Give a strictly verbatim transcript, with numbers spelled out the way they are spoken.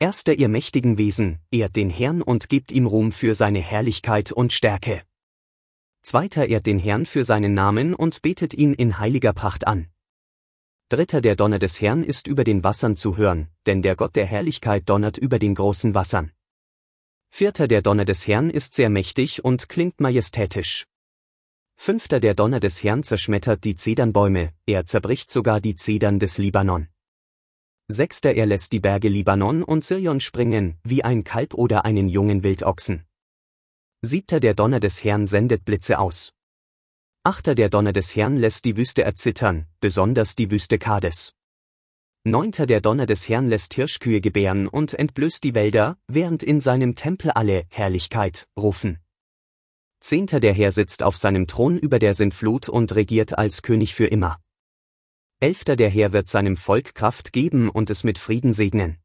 Erster ihr mächtigen Wesen, ehrt den Herrn und gebt ihm Ruhm für seine Herrlichkeit und Stärke. Zweiter ehrt den Herrn für seinen Namen und betet ihn in heiliger Pracht an. Dritter der Donner des Herrn ist über den Wassern zu hören, denn der Gott der Herrlichkeit donnert über den großen Wassern. Vierter der Donner des Herrn ist sehr mächtig und klingt majestätisch. Fünfter der Donner des Herrn zerschmettert die Zedernbäume, er zerbricht sogar die Zedern des Libanon. Sechster er lässt die Berge Libanon und Sirion springen, wie ein Kalb oder einen jungen Wildochsen. Siebter der Donner des Herrn sendet Blitze aus. Achter der Donner des Herrn lässt die Wüste erzittern, besonders die Wüste Kades. Neunter der Donner des Herrn lässt Hirschkühe gebären und entblößt die Wälder, während in seinem Tempel alle Herrlichkeit rufen. Zehnter der Herr sitzt auf seinem Thron über der Sintflut und regiert als König für immer. Elfter der Herr wird seinem Volk Kraft geben und es mit Frieden segnen.